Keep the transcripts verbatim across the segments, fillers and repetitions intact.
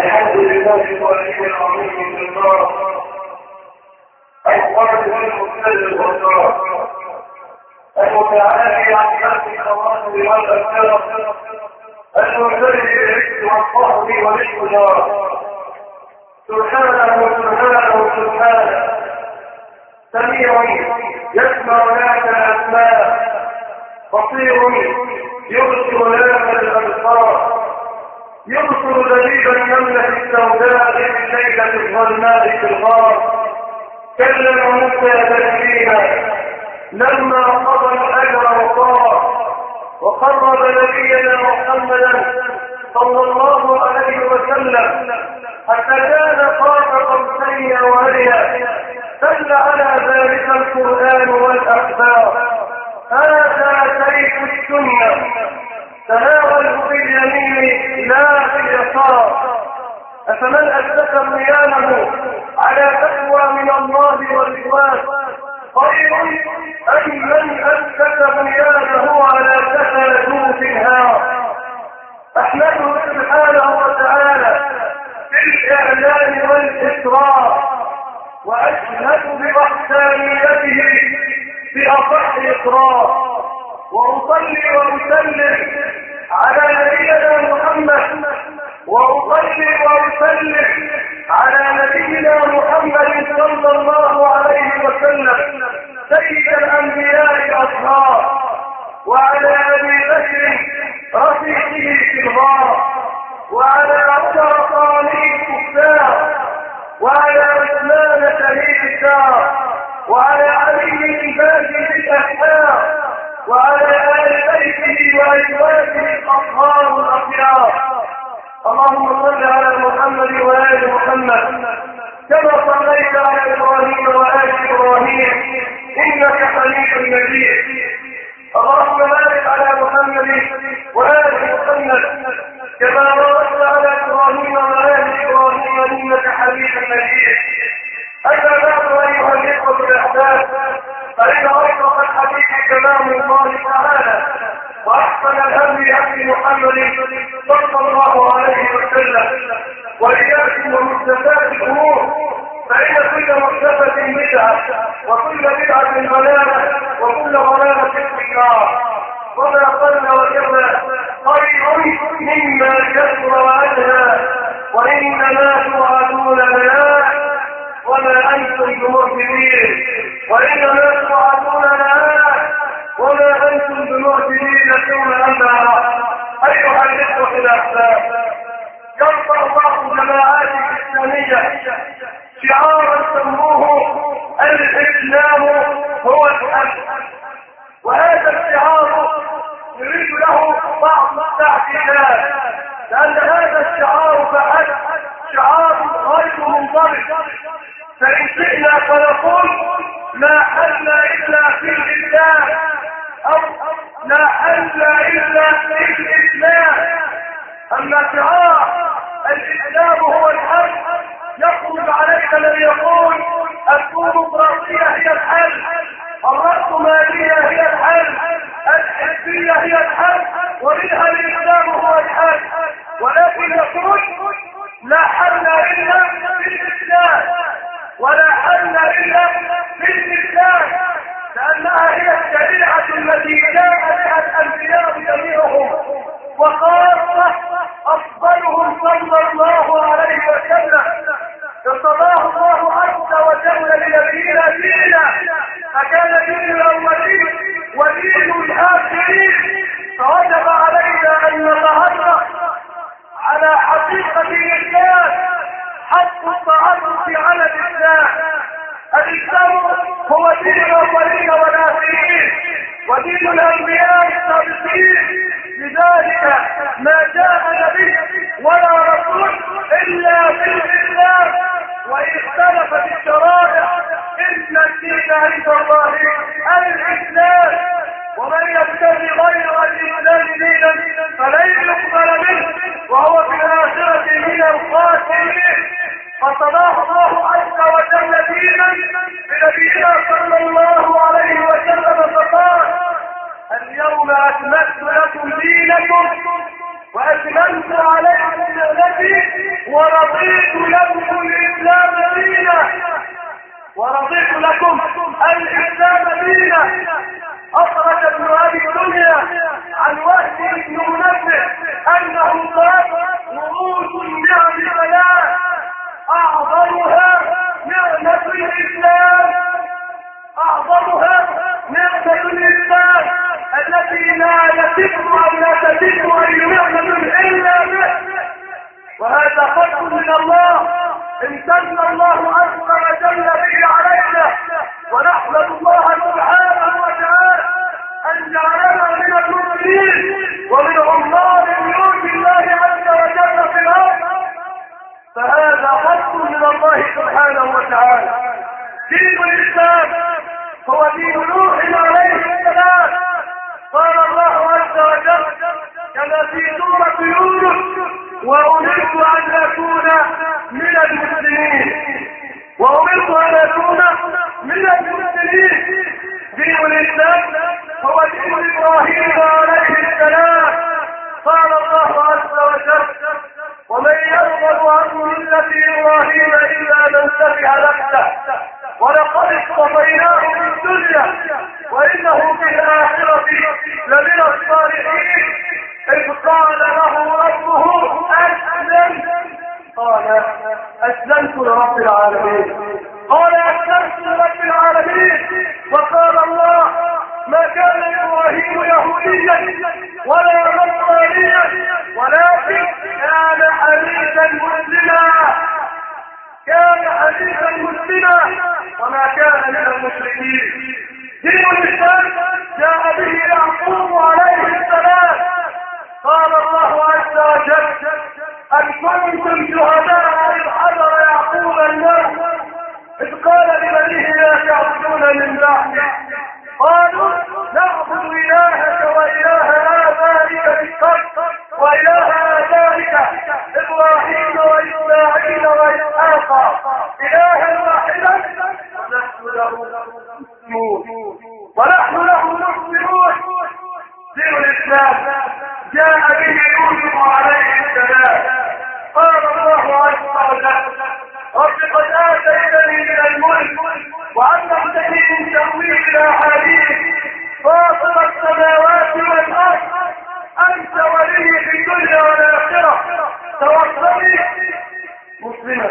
الحمد لله الولي العظيم بالله القادر والمبتدئ الغفار المتعالي عن خلق الخواطر والأفكار المرتدي بالعز والصحب والاقتدار سبحانه سبحانه سبحانه سميع يسمع لك الأسماء بصير يبصر لك الأبصار يبصر دليل النملة السوداء في الليلة الظلماء في الغار كلم موسى تكليما لما قضى الأجر وصار وقرب نبينا محمدا صلى الله عليه وسلم حتى كان قاب قوسين وهديا دل على ذلك القرآن والأخبار هذا سيف السنة تناوله باليمين لا باليسار أفمن أسس قيامه على تقوى من الله والرضوان خير أم من أسس قيامه على تفاوت الهار أحمده سبحانه وتعالى بالإعلان والإسرار وأشهد بوحدانيته بأصح إقرار وأصلي وأسلم على نبينا محمد وأصلي وأسلم على نبينا محمد صلى الله عليه وسلم سيد الأنبياء الأطهار وعلى أبي بكر رفيقه في الغار وعلى عمر صانع الكفار وعلى عثمان شهيد الدار وعلى علي الباقي الأحياء وعلى آل بيته وأزواجه الأطهار الأخيار اللهم صل على محمد وآل محمد كما صليت على إبراهيم وآل إبراهيم إنك حميد مجيد اللهم بارك على محمد وآل محمد كما باركت على إبراهيم وآل إبراهيم إنك حميد مجيد أما بعد أيها الإخوة الأحباب فإن أصدق الحديث كلام الله تعالى وأحسن الهدي هدي محمد صلى الله عليه وسلم وإياكم ومحدثات الأمور فإن كل محدثة بدعة وكل بدعة ضلالة وكل ضلالة في النار وما قل وجل خير مما كثر وأدنى وإنما توعدون لآت وما أنتم بمعجزين وإنما توعدون لآت وما أنتم بمعجزين ثم أنبأ أيها الإخوة الأحباب يرفع بعض جماعات الإسلامية شعارا سموه الإسلام هو الحل وهذا الشعار يريد له بعض التعديلات لأن هذا الشعار فحل شعار غير منضبط فإن شئنا فنقول لا حل إلا في الإسلام أو لا حل إلا في الإسلام أما شعار الإسلام هو الحل يخرج عليك من يقول الديمقراطية هي الحل الرأسمالية هي الحل الحزبية هي الحل ومنها الإسلام هو الحل ولكن يقول لا حل إلا في الإسلام ولا حل إلا في الإسلام لأنها هي الشريعة التي جاء بها الأنبياء جميعهم وخاصة أفضلهم صلى الله عليه وسلم ارتضاه الله عز وجل لنبينا دينا فكان دين الأولين ودين الآخرين فوجب علينا أن نتعرف على حقيقة الإسلام حتى التعرف على الإسلام. الإسلام هو دين الأولين والآخرين ودين الأنبياء السابقين لذلك ما جاء نبي ولا رسول إلا في الإسلام وإن اختلفت الشرائع إن الدين عند الله الإسلام ومن يبتغي غير الإسلام دينا فلن يقبل منه وهو في الآخرة من الخاسرين فصداه الله عز وجل دينا بنبينا صلى الله عليه وسلم فقال اليوم أكملت لكم دينكم وأتممت عليكم نعمتي ورضيت لكم الإسلام دينا ورضيت لكم الإسلام دينا. أخرج ابن أبي الدنيا عن وهب بن منبه أنه قال رؤوس النعم ثلاث أعظمها نعمة الإسلام أعظمها نعمة الإسلام التي لا يتم أو لا تتم أي نعمة إلا به، وهذا فضل من الله امتن الله عز وجل به علينا، ونحمد الله سبحانه وتعالى أن جعلنا من المسلمين ومن عمار بيوت الله عز وجل في الأرض، فهذا فضل من الله سبحانه وتعالى. دين الإسلام هو دين نوح عليه السلام. قال الله عز وجل كما في سورة يونس وأمرت أن أكون من المسلمين وأمرت أن أكون من المسلمين. دين الإسلام هو دين إبراهيم عليه السلام. قال الله عز وجل ومن يرغب عن ملة إبراهيم إلا من سفه نفسه ولقد اصطفيناه في الدنيا وإنه في الآخرة لمن الصالحين. إذ قال له ربه أسلم قال أسلمت لرب العالمين قال أسلمت لرب العالمين. وقال الله ما كان إبراهيم يهوديا ولا نصرانيا ولكن كان حنيفا مسلما كان حنيفا مسلما وما كان من المشركين. دين الإسلام جاء به يعقوب عليه السلام. قال الله عز وجل أن كنتم شهداء إذ حضر يعقوب الموت إذ قال لبنيه لا تعبدون من بعدي قالوا نعبد إلهك وإله آبائك بالحق وإله آبائك إبراهيم وإسماعيل وإسحاق إلها واحدا ونحن له مسلمون ونحن له مسلمون. دين الإسلام جاء به يوسف عليه السلام. قال الله عز وجل رب قد آتيتني من الملك وعلمتني من تأويل الأحاديث فاطر السماوات والأرض أنت ولي في الدنيا والآخرة توفني مسلما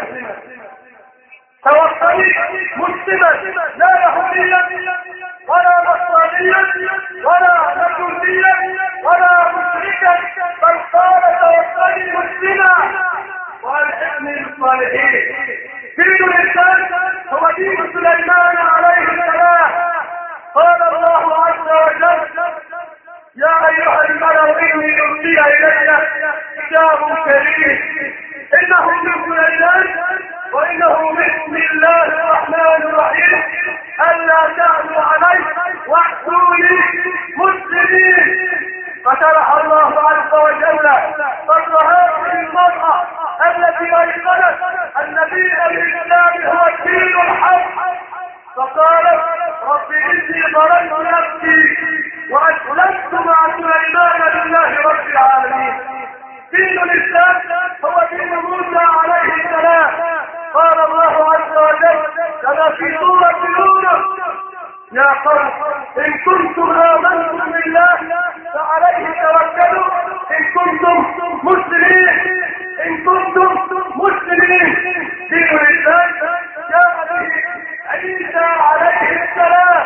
توفني مسلما لا يهوديا ولا نصرانيا ولا مجوسيا ولا مشركا بل قال توفني مسلما والحقني بالصالحين. دين الإسلام هو دين سليمان عليه السلام. قال الله عز وجل يا أيها الملأ إني ألقي إلي كتاب كريم إنه من سليمان وإنه بسم الله الرحمن الرحيم ألا تعلوا علي واحسوني مسلمين. فشرح الله عز وجل صدر هذه المرأة التي أيقنت أن دين الإسلام هو الدين الحق، فقالت رب إني ظلمت نفسي وأسلمت مع سليمان لله رب العالمين. دين الإسلام هو دين موسى عليه السلام. قال الله عز وجل كما في سورة يونس يا قوم إن كنتم آمنتم بالله فعليه توكلوا إن كنتم مسلمين إن كنتم مسلمين. دين الإسلام جاء به عيسى عليه السلام.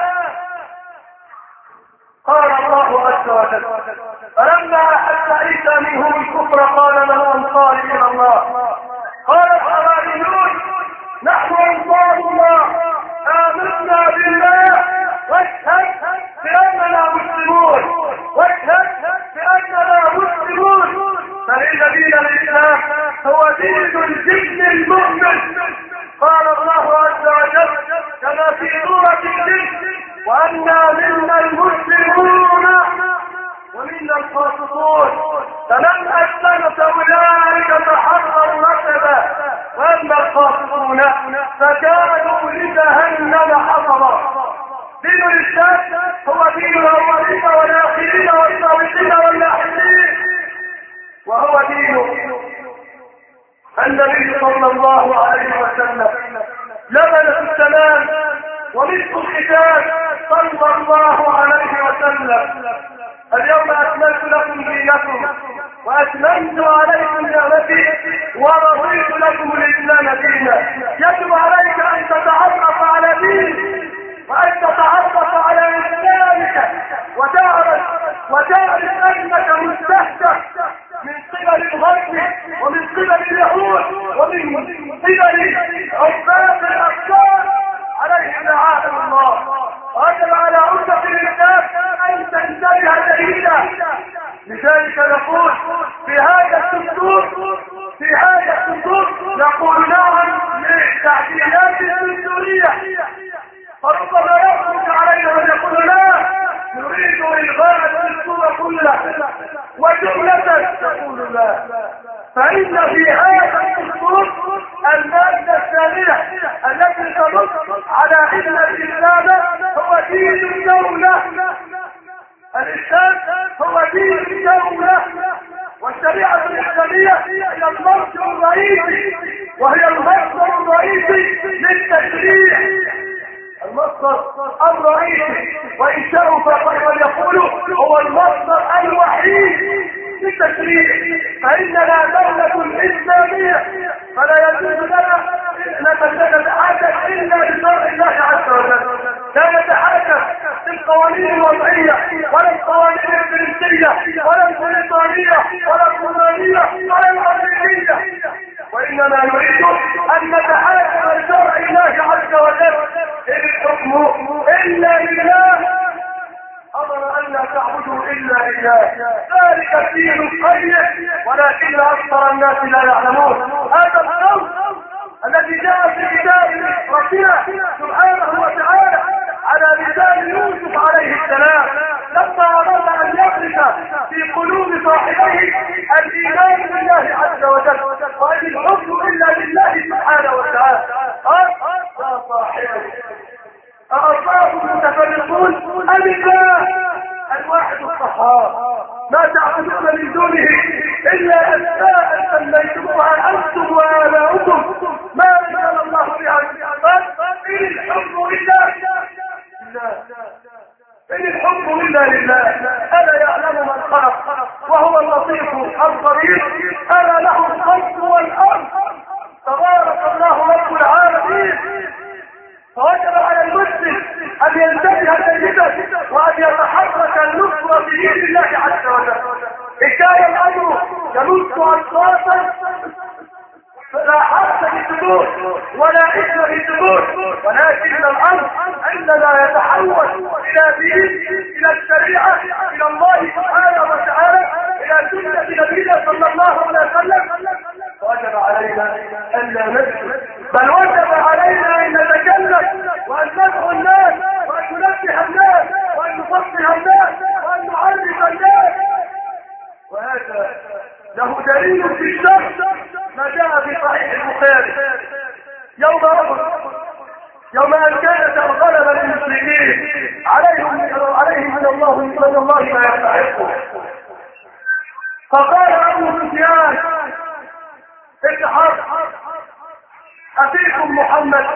قال الله عز وجل فلما أحس عيسى منهم الكفر قال له أنصاري إلى الله قال الحواريون نحن أنصار الله آمنا بالله واشهد بأننا مسلمون واشهد بأننا مسلمون. فإن دين الإسلام هو دين الجن المؤمن. قال الله عز وجل كما في سورة الجن وأنا منا المسلمون ومنا القاسطون فمن أسلم فأولئك تحرروا رشدا وأما القاسطون فكانوا لجهنم حطبا. دين الإسلام هو دين الأولين والآخرين والسابقين واللاحقين وهو دين النبي صلى الله عليه وسلم لبنة السلام ومثل الختام صلى الله عليه وسلم. اليوم أكملت لكم دينكم وأتممت عليكم نعمتي ورضيت لكم الإسلام دينا. يجب عليك أن تتعرف على دينك وأن تتعرف على إسلامك وتعرف وتعرف أنك مستهدف من قبل الغرب ومن قبل اليهود ومن قبل عباد الأفكار عليهم لعنة الله. وجب على أمة الإسلام أن تنتبه جيدا. لذلك نقول في هذا الدستور في هذا الدستور نقول نعم للتعديلات الدستورية. فربما يخرج علينا ويقول لا نريد إلغاء الدستور كله وجملة تقول لا. فإن في هذا الدستور المادة الثانية التي تنص على أن الإسلام هو دين الدولة. الإسلام هو دين الدولة والشريعة الإسلامية هي المصدر الرئيسي وهي المصدر الرئيسي للتشريع. المصدر الرئيسي وإن شاءوا فقد يقولوا هو المصدر الوحيد للتشريع. فإننا دولة إسلامية فلا يجوز لنا أن نتحدث إلا بشرع الله عز وجل. لا نتحدث بالقوانين الوضعية ولا القوانين الفرنسية ولا البريطانية ولا الرومانية ولا الأمريكية، وإنما نريد أن نتحدث بشرع الله عز وجل. إن الحكم إلا لله أمر أن لا تعبدوا إلا إياه ذلك الدين القيم ولكن أكثر الناس لا يعلمون. هذا القول الذي جاء في كتاب ربنا سبحانه وتعالى على لسان يوسف عليه السلام لما أراد أن يغرس في قلوب صاحبيه الإيمان بالله عز وجل وأن الحكم إلا لله سبحانه وتعالى. قال يا صاحبي أأصحاب المتفرقون أم الله الواحد القهار ما تعبدون من دونه إلا أسماء سميتموها أنتم وآباؤكم ما أنزل الله بها من سلطان إن الحكم إلا لله. إن الحكم إلا لله. ألا يعلم من خلق وهو اللطيف الخبير. ألا له الخلق والأرض تبارك الله رب العالمين. فوجب على المسلم أن ينتبه جيدا وأن يتحرك النصر في دين الله عز وجل. إن كان الأمر يمس أصواتا فلا حرج في الصدور ولا إثم في الصدور، ولكن الأمر عندما يتحول إلى دين إلى الشريعة إلى الله سبحانه وتعالى إلى سنة نبينا صلى الله عليه وسلم وجب علينا أن لا نسكت، بل وجب علينا أن نتكلم وأن ندعو الناس وأن ننبه الناس وأن نفصح الناس وأن نعرف الناس. وهذا له دليل في الشرع ما جاء في صحيح البخاري يوم أحد يوم أن كانت الغلبة للمسلمين عليهم عليهم من الله من الله ما يستحقون. فقال أبو سفيان ابن حرب أتيكم محمد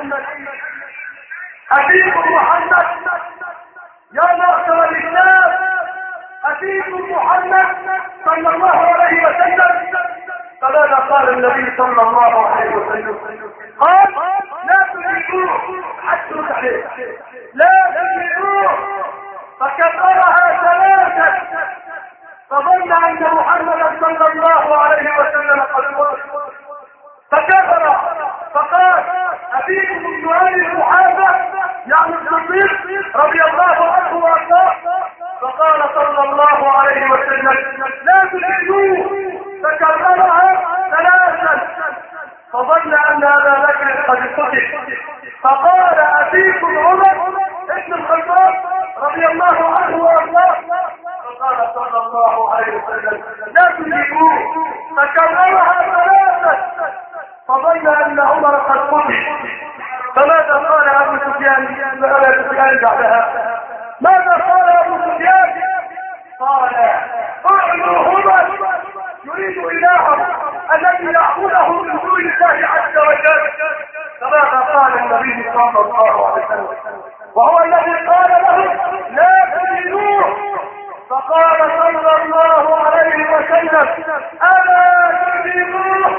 أتيكم محمد يا معشر الإسلام أتيكم محمد صلى الله عليه وسلم. فماذا قال النبي صلى الله عليه وسلم؟ قال لا تدركوه حتى تحريك لا تدركوه. فكبرها ثلاثة فظن أن محمدا صلى الله عليه وسلم قد قال فكبر فقال أبيكم ابن أبي محافظ يعني الصديق رضي الله عنه وارضاه. فقال صلى الله عليه وسلم لا تدركوه. فكررها ثلاثا فظن ان ابا بكر قد قتل. فقال اتيكم عمر ابن الخطاب رضي الله عنه وارضاه. فقال صلى الله عليه وسلم لا تدركوه. فكررها ثلاثا فظن ان عمر قد قتل. فماذا قال ابو سفيان ابو سفيان بعدها؟ ماذا قال ابو سفيان؟ قال اعلوهما يريد إلههم الذي يعبده من دون الله عز وجل، كما قال النبي صلى الله عليه وسلم، وهو الذي قال له لا تدينوه، فقال صلى الله عليه وسلم ألا تدينوه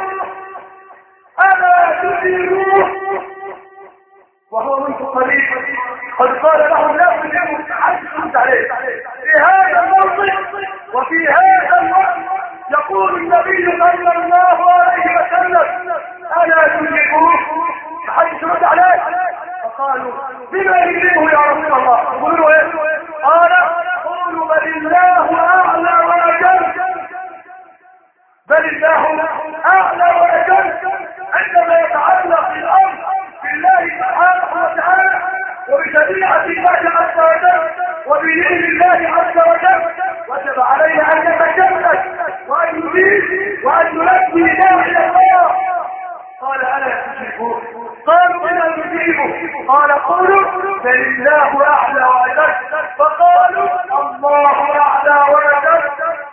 ألا تدينوه، وهو منذ قليل قد قال لهم لا تدينوه حدث عليه. في هذا الموضع وفي هذا الوقت يقول النبي صلى الله عليه وسلم ألا تدينوه حدث عليه. فقالوا بما يجيبه يا رسول الله؟ قولوا ايه؟ قال قولوا بل الله اعلى واجل، بل الله اعلى واجل. عندما يتعلق الامر بالله سبحانه وتعالى وبشريعه الله عز وجل وبدين الله عز وجل، وجب علينا ان نتكلم وان نجيب وان نلبي داعي الى الله. قال الا تشركون؟ قالوا بما نجيبه؟ قال قولوا بل الله اعلى واجل. فقالوا الله اعلى واجل.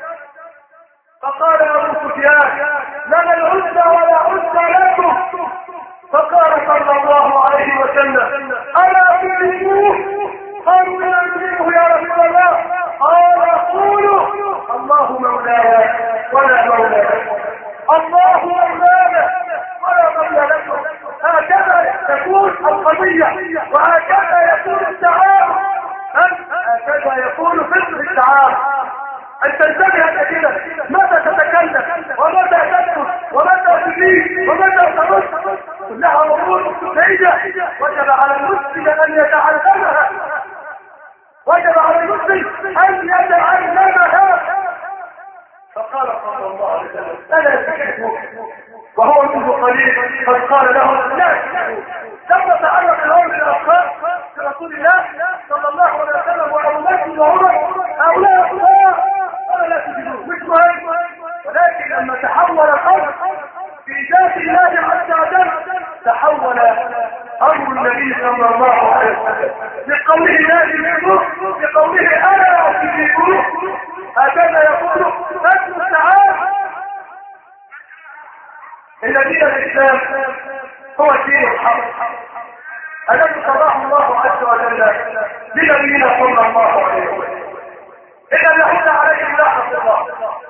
فقال ابو سفيان لنا العزى ولا عزى لكم. فقال صلى الله عليه وسلم الا تجيبوه؟ قالوا بما نجيبه يا رسول الله؟ قال قولوا الله مولانا ولا مولى لكم، الله مولانا ولا مولى لكم. هكذا تكون القضية وهكذا يكون التعامل، هكذا يكون فقه التعامل. أن تنتبه كثيرا متى تتكلم ومتى تسكت ومتى تجيب ومتى ترد، كلها امور سيئة وجب على المسلم ان يتعلمها، وجب على المسلم ان يتعلمها. فقال صلى الله عليه وسلم الا تشركوا، وهو منذ قليل قد قال لهم لا تشركوا. لما تعرف الامر بالافكار برسول الله صلى الله عليه وسلم وابو بكر وعمر هؤلاء الله قال لا تشركوا، مش مهم. ولكن لما تحول الامر في ذات الله عز وجل تحول امر النبي صلى الله عليه وسلم بقوله لا تشركوا بقوله الا تشركوا. هكذا يقول نفس التعامل. إن دين الإسلام هو الدين الحق الذي قضاه الله عز وجل بنبينا صلى الله عليه وسلم. إن اليهود عليهم لعنة الله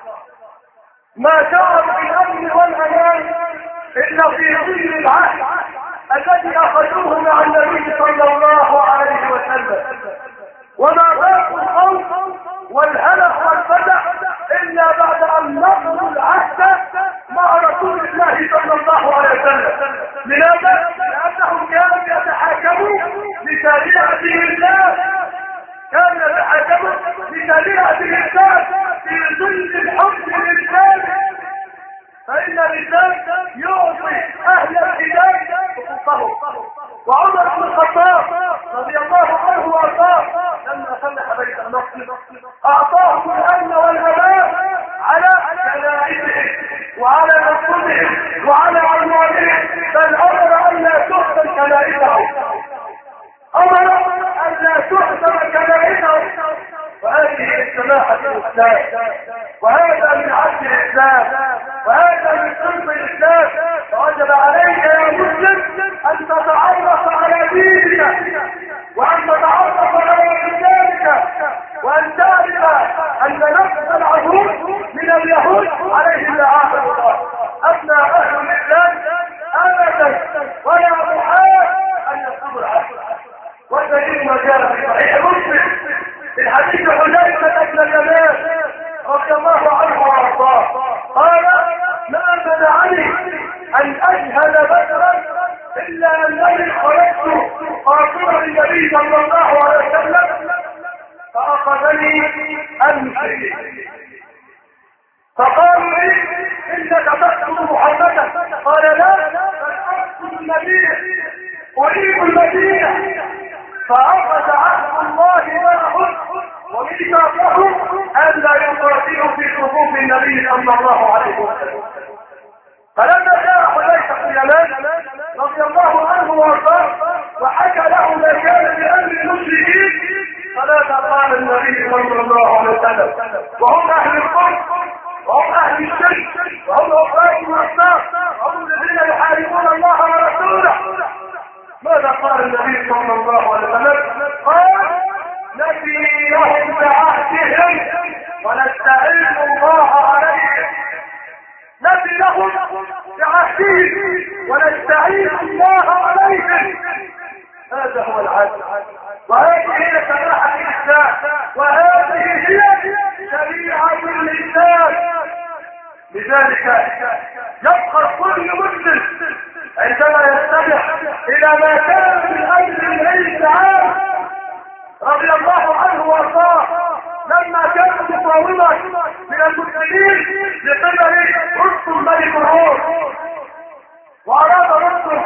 ما شعروا بالأمن والأمان إلا في ظل العهد الذي أخذوه مع النبي صلى الله عليه وسلم، وما باقوا الخوف والهلع والفزع إلا بعد أن نقضوا العهد مع رسول الله صلى الله عليه وسلم. لماذا؟ لأنهم كانوا يتحاكمون لشريعة الله، كانوا يتحاكمون لشريعة الله في ظل الحكم الإسلامي، فإن الإسلام يعطي أهل الهداية حقوقهم. وعمر بن الخطاب رضي الله عنه وارضاه لما فتح بيت المقدس أعطاهم الأمن والأمان على كنائسهم وعلى مسجدهم وعلى عنوانهم، بل أمر أن لا تحسن كنائسهم، أمر أن لا تحسن كنائسهم. وهذه السماحة الإسلام، وهذا من عدل الإسلام، وهذا من صدق الإسلام. فوجب عليك يا مسلم أن تتعرف على دينك وأن تتعرف على إسلامك، وأن تعرف أن نفس العهود من اليهود عليهم لعنة الله. أما أهل الإسلام أبدا ولا محال أن يكونوا العهد. والدليل ما جاء في صحيح مسلم في حديث حذيفة بن اليمان رضي الله عنه وارضاه قال ما منعني ان اشهد بدرا الا انني خرجت قاصرا للنبي صلى الله عليه وسلم فاخذني امشي، فقالوا لي انك تقتل محمدا، قال لا بل اقتل النبي اريد المدينه. فأخذ عهد الله معهم وميثاقهم ألا يقاتلوا في صفوف النبي صلى الله عليه وسلم. فلما جاء حذيفة بن اليمان رضي الله عنه وارضاه وحكى له ما كان بأمر المشركين فلا قال النبي صلى الله عليه وسلم وهم أهل الكفر وهم أهل الشرك وهم أفراد النبي صلى الله عليه وسلم قال نبي لهم بعهدهم ونستعين الله عليهم. نبي لهم بعهدهم ونستعين الله عليهم. هذا هو العدل، وهذه هي سماحة الإسلام، وهذه هي شريعة الإسلام. لذلك يبقى كل مسلم عندما يستمع إلى ما كان من أجل النبي تعالى رضي الله عنه وارضاه لما كانت مقاومة من المسلمين لقبل رستم ملك الروم، وأراد رستم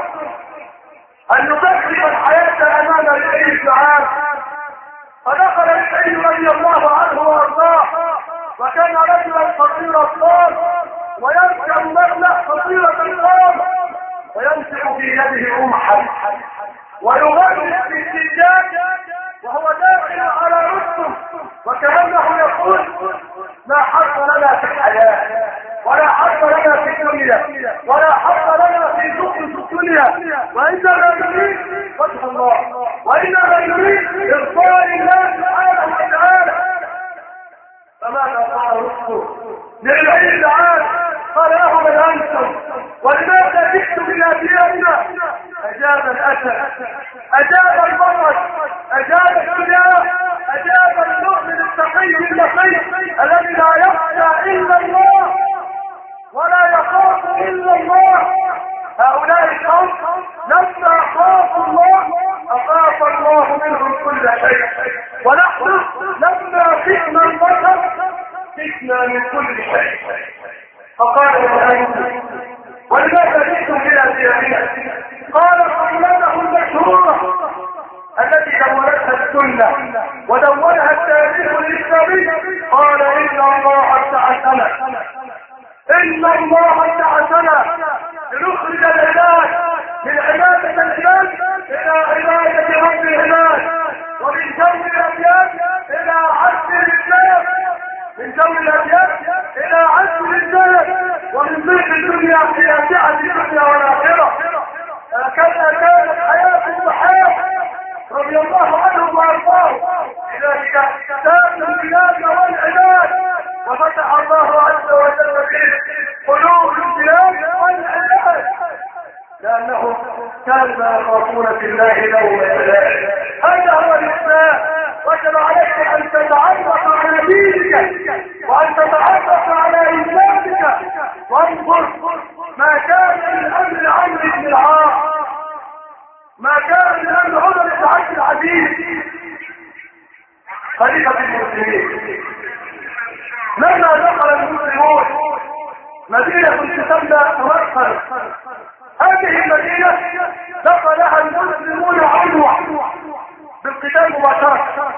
أن يبكر الحياة أمام النبي تعالى، فدخل النبي رضي الله عنه وارضاه وكان رجلا قصير الصوت ويركب مبلغ قصيرة القوم ويمسك في يده رمحا ويغرس في السجاد وهو داخل على رستم، وكأنه يقول لا حظ لنا في الحياة ولا حظ لنا في الدنيا ولا حظ لنا في سوق الدنيا، وإنما نريد وجه الله، وإنما نريد إرضاء الله سبحانه وتعالى. فماذا قال رستم للعلم تعالى؟ قال له من أنتم ولماذا جئتم إلى ديارنا؟ أجاب الأسد، أجاب البطل، أجاب الشجاع، أجاب المؤمن التقي النقي الذي لا يخشى إلا الله ولا يخاف إلا الله. هؤلاء القوم لما خافوا الله أخاف الله منهم كل شيء، ونحن لما خفنا البشر خفنا من كل شيء. فقال له ولماذا جئتم إلى ديارنا؟ قال قولته المشهورة التي دونتها السنة ودونها التاريخ الإسلامي، قال إن الله ابتعثنا إن الله ابتعثنا لنخرج العباد من عبادة العباد إلى عبادة رب العباد، ومن جو الأبيات إلى عبد الإسلام، من جو الأبيات إلى عبد الإسلام، ومن ضيق الدنيا إلى سعة الدنيا والآخرة. هكذا كانت حياة الصحابة رضي الله عنهم وارضاهم. لذلك كانت البلاد والعباد وفتح الله عز وجل به قلوب البلاد والعباد لأنهم كانوا يخافون في الله لومة لائم. هذا هو الإسلام. وجب عليك أن تتعرف على دينك وأن تتعرف على إسلامك. وانظر ما كان من أمر عمرو بن العاص، ما كان من أمر عمر بن عبد العزيز خليفة المسلمين. لما دخل المسلمون مدينة تسمى مرقل، هذه المدينة دخلها المسلمون عنوة بالقتال مباشرة،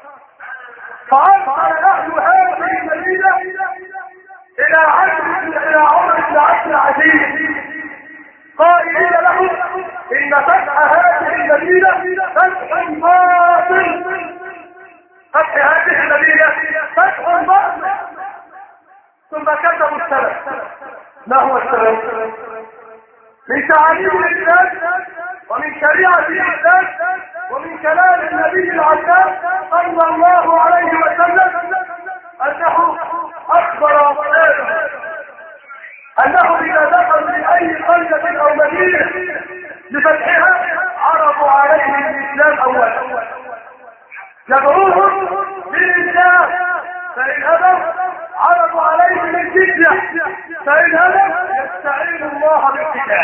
فأرسل أهل هذه المدينة إلى عمرو إلى عمر بن عبد العزيز قائلين له إن فتح هذه المدينة فتح باطل، فتح هذه المدينة فتح باطل. ثم كتبوا السبب. ما هو السبب؟ من تعاليم الإسلام ومن شريعة الإسلام ومن كلام النبي العزام صلى الله عليه وسلم أنه أخبر أصحابه أنه إذا دخل من أي قرية أو مدينة لفتحها عرضوا عليه الإسلام أولا، يدعوهم للإسلام، فإن أبوا عرضوا عليه الجزية، فإن أبوا يستعين الله بالقتال.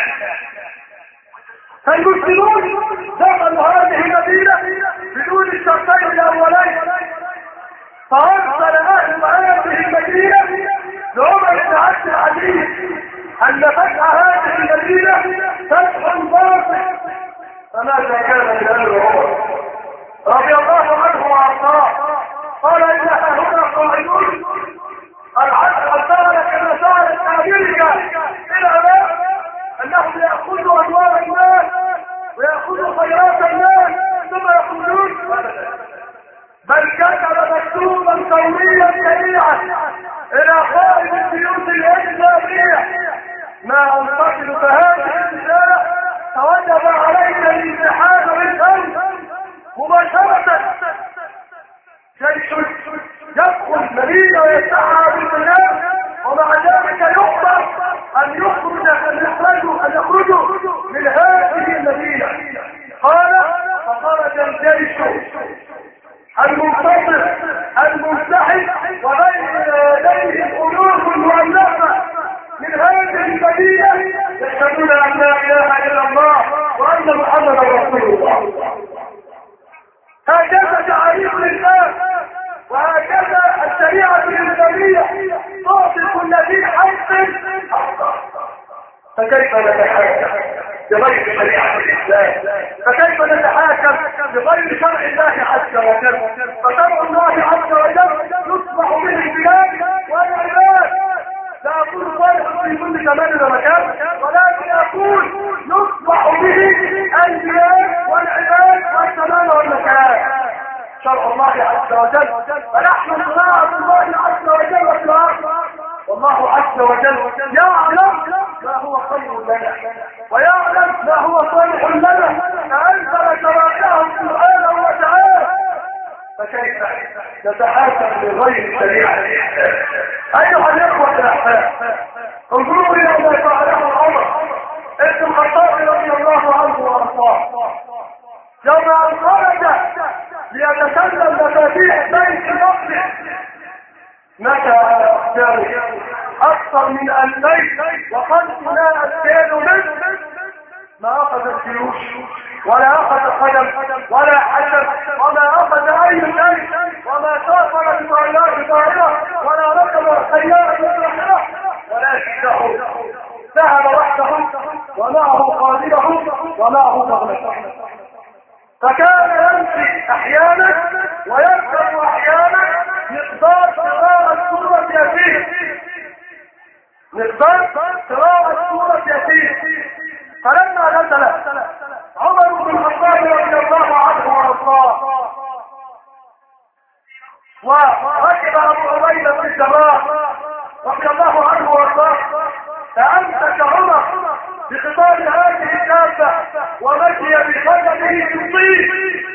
فالمسلمون دخلوا هذه المدينة بدون الشرطين الأولين، فأرسل أهل هذه المدينة لعمر بن عبد العزيز أن فتح هذه المدينة فتح باطل. فماذا كان من أمر عمر رضي الله عنه وأرضاه؟ قال إنها هنا قائلون الدار كما صارت أمريكا إلى أمام أنهم يأخذوا أدوار الناس ويأخذوا خيرات الناس ثم يقولون، بل كتب مكتوبا قوميا سريعا إلى قائد السيوف الإسلامية ما أنتصر فهذه الرسالة فوجب عليك الامتحان بالأمر ان لا اله الا الله وان محمدا رسول الله. هكذا تعاليم الاسلام وهكذا الشريعه الاسلاميه تعطي كل ذي حق حقه. فكيف نتحاكم بغير شريعه الاسلام؟ فكيف نتحاكم بغير شرع الله عز وجل؟ فشرع الله عز وجل يصبح به البلاد والعباد. لا اقول صالح في كل زمان ومكان، ولكن اقول يصبح به البلاد والعباد والزمان والمكان. شرع الله عز وجل، فنحن صناعة الله عز وجل في الارض، والله عز وجل يعلم ما هو خير لنا ويعلم ما هو صالح لنا، فانزل شرائعه سبحانه وتعالى. فكيف نتحاكم بغير شريعه الاسلام؟ ايها الاخوه الاحباب، انظروا الى ما فعله عمر ابن الخطاب رضي الله عنه وارضاه يوم ان خرج ليتسلم مفاتيح بيت مقدس، مشى على اقدامه اكثر من الفين وخمسمائة كيلو متر، ما اخذ الجيوش ولا اخذ قدم ولا حجر وما اخذ اي شيء، وما سافر بطائرات طائره ولا ركب سياره مسرحه، ولكنه ذهب وحده ومعه قائده ومعه بغلته. فكان يمشي احيانا ويركب احيانا مقدار قراءة سورة ياسين، مقدار قراءة سورة ياسين. فلما نزل عمر بن الخطاب رضي الله عنه وارضاه وركب ابو عبيدة بن الجراح رضي الله عنه وارضاه، فامسك عمر بخطاب هذه الدابة ومشي بخدمه في الطين.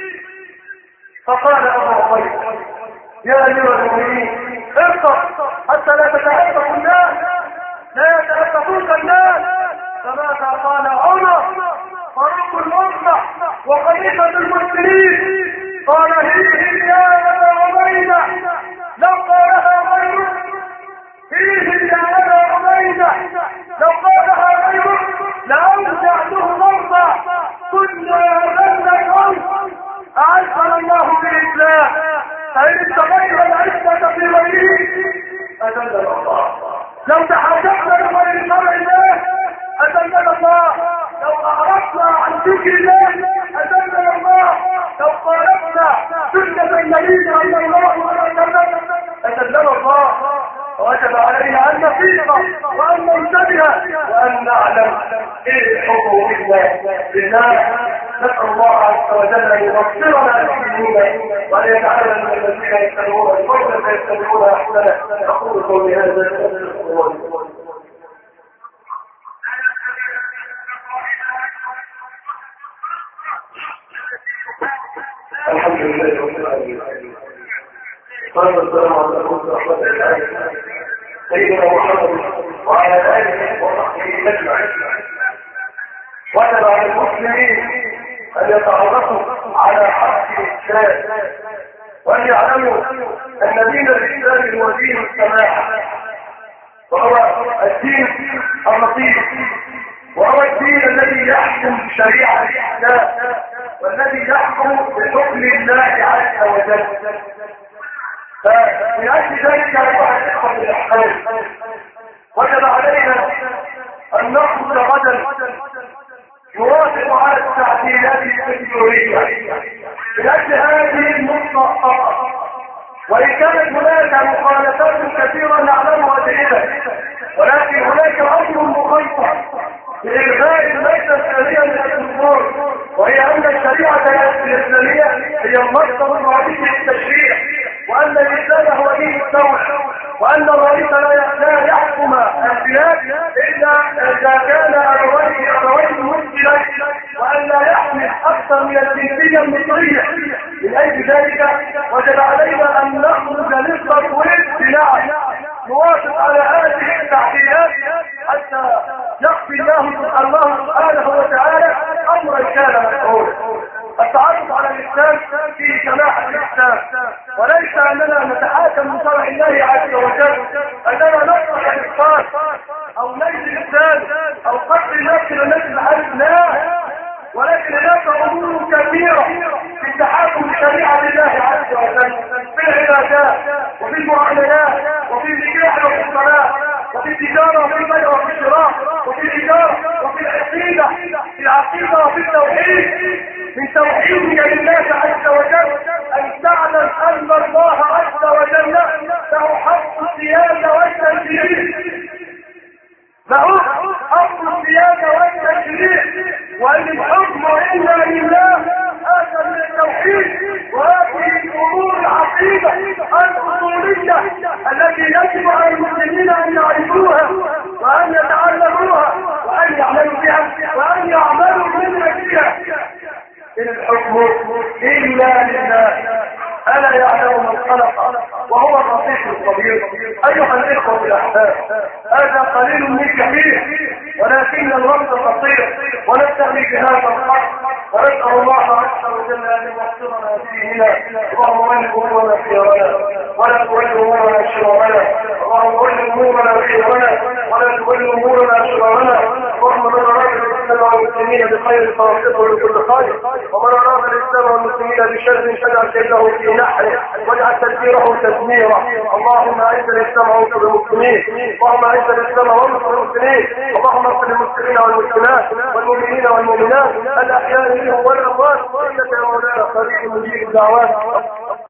فقال ابو عبيدة يا امير المؤمنين ارفض حتى لا تتأسف الناس، لا يتأسفوك الناس. فماذا قال عمر فرب الأمة وخليفة المسلمين؟ قال فيه يا أبا عبيدة لو قالها غيرك، فيه يا أبا عبيدة لو قالها غيرك لأوجعته مرضى. كنا أذلنا الأرض أعزنا الله بالإسلام، فإن استغير العزة في غيره أذلنا الله. لو تحاكمنا بغير شرع الله أذلنا الله. لو أعرضنا عن ذكر الله أذلنا الله. لو خالفنا سنة النبي صلى الله عليه وسلم أذلنا الله. وجب علينا أن نفيق وأن ننتبه وأن نعلم إيه حكم الله بالله. نسأل الله عز وجل أن يغفرنا المسلمين وأن يجعلنا من الذين يتبعون القول فيتبعون أحسنه. أقول قولي هذا. الحمد لله رب العالمين، والسلام على رسول الله سيدنا محمد وعلى اله وصحبه اجمعين. وجب على المسلمين ان يتعرفوا على حق الاسلام وان يعلموا ان دين الاسلام هو دين السماحه، وهو الدين اللطيف، وهو الدين الذي يحكم بشريعه الاسلام والذي يحكم بحكم الله عز وجل. فمن اجل ذلك ايها الاخوه الاحباب وجب علينا ان نخرج غدا نوافق على التعديلات التكنولوجيه من اجل هذه النقطه فقط، وان كانت هناك مخالفات كثيره نعلمها جيدا، ولكن هناك امر مخيطر بإلغاء المادة الثانية من الدستور، وهي أن الشريعة الإسلامية هي المصدر الرئيسي للتشريع، وأن الإسلام هو دين الدولة، وأن الرئيس لا يحكم البلاد إلا إذا كان أبويه أبويه مسلمين، وأن لا يحمل أكثر من الجنسية المصرية. من أجل ذلك وجب علينا أن نخرج للتصويت بنعم نوافق على هذه التعديلات حتى يقضي الله الله سبحانه وتعالى امرا كان مفعولا. التعرف على الإسلام في سماحة الإسلام، وليس أننا نتحاكم بشرع الله عز وجل، أننا نطلع الإسلام أو نجد الإسلام أو قتل نفس الناس بحال لا، ولكن هناك أمور كثيرة في تحاكم شريعة الله عز وجل في العبادات وفي المعاملات وفي النكاح وفي الصلاة وفي التجارة وفي البيع وفي الشراء وفي الإدارة وفي العقيدة في العقيدة وفي التوحيد. من توحيدك لله عز وجل أن تعلم أن الله عز وجل له حق السيادة والتنفيذ، له حق السيادة والتشريع، وأن الحكم إلا لله. هذا من التوحيد، وهذه الأمور العقيدة الأصولية التي يجب على المسلمين أن يعرفوها وأن يتعلموها وأن يعملوا بها وأن يعملوا من أجلها. إن الحكم إلا لله، ألا يعلم من خلق وهو اللطيف الخبير. أيها الإخوة الأحباب، هذا قليل من كثير، ولكن الوقت قصير، ونستغني بهذا الحق ونسأل الله عز وجل أن يوفقنا فيهما. اللهم ول أمورنا خيرنا ولا تول أمورنا شرارنا، اللهم ول أمورنا خيرنا ولا تول أمورنا شرارنا. اللهم من أراد الإسلام والمسلمين بخير فوفقه لكل خير، ومن أراد الإسلام والمسلمين بشر فاجعل كيده في نحره واجعل تدبيره تدميرا. اللهم أعز الإسلام وانصر المسلمين، اللهم أعز الإسلام وانصر المسلمين، اللهم اغفر للمسلمين والمسلمات والمؤمنين والمؤمنات الأحياء منهم والأموات، إنك يا مولانا قريب مجيب الدعوات.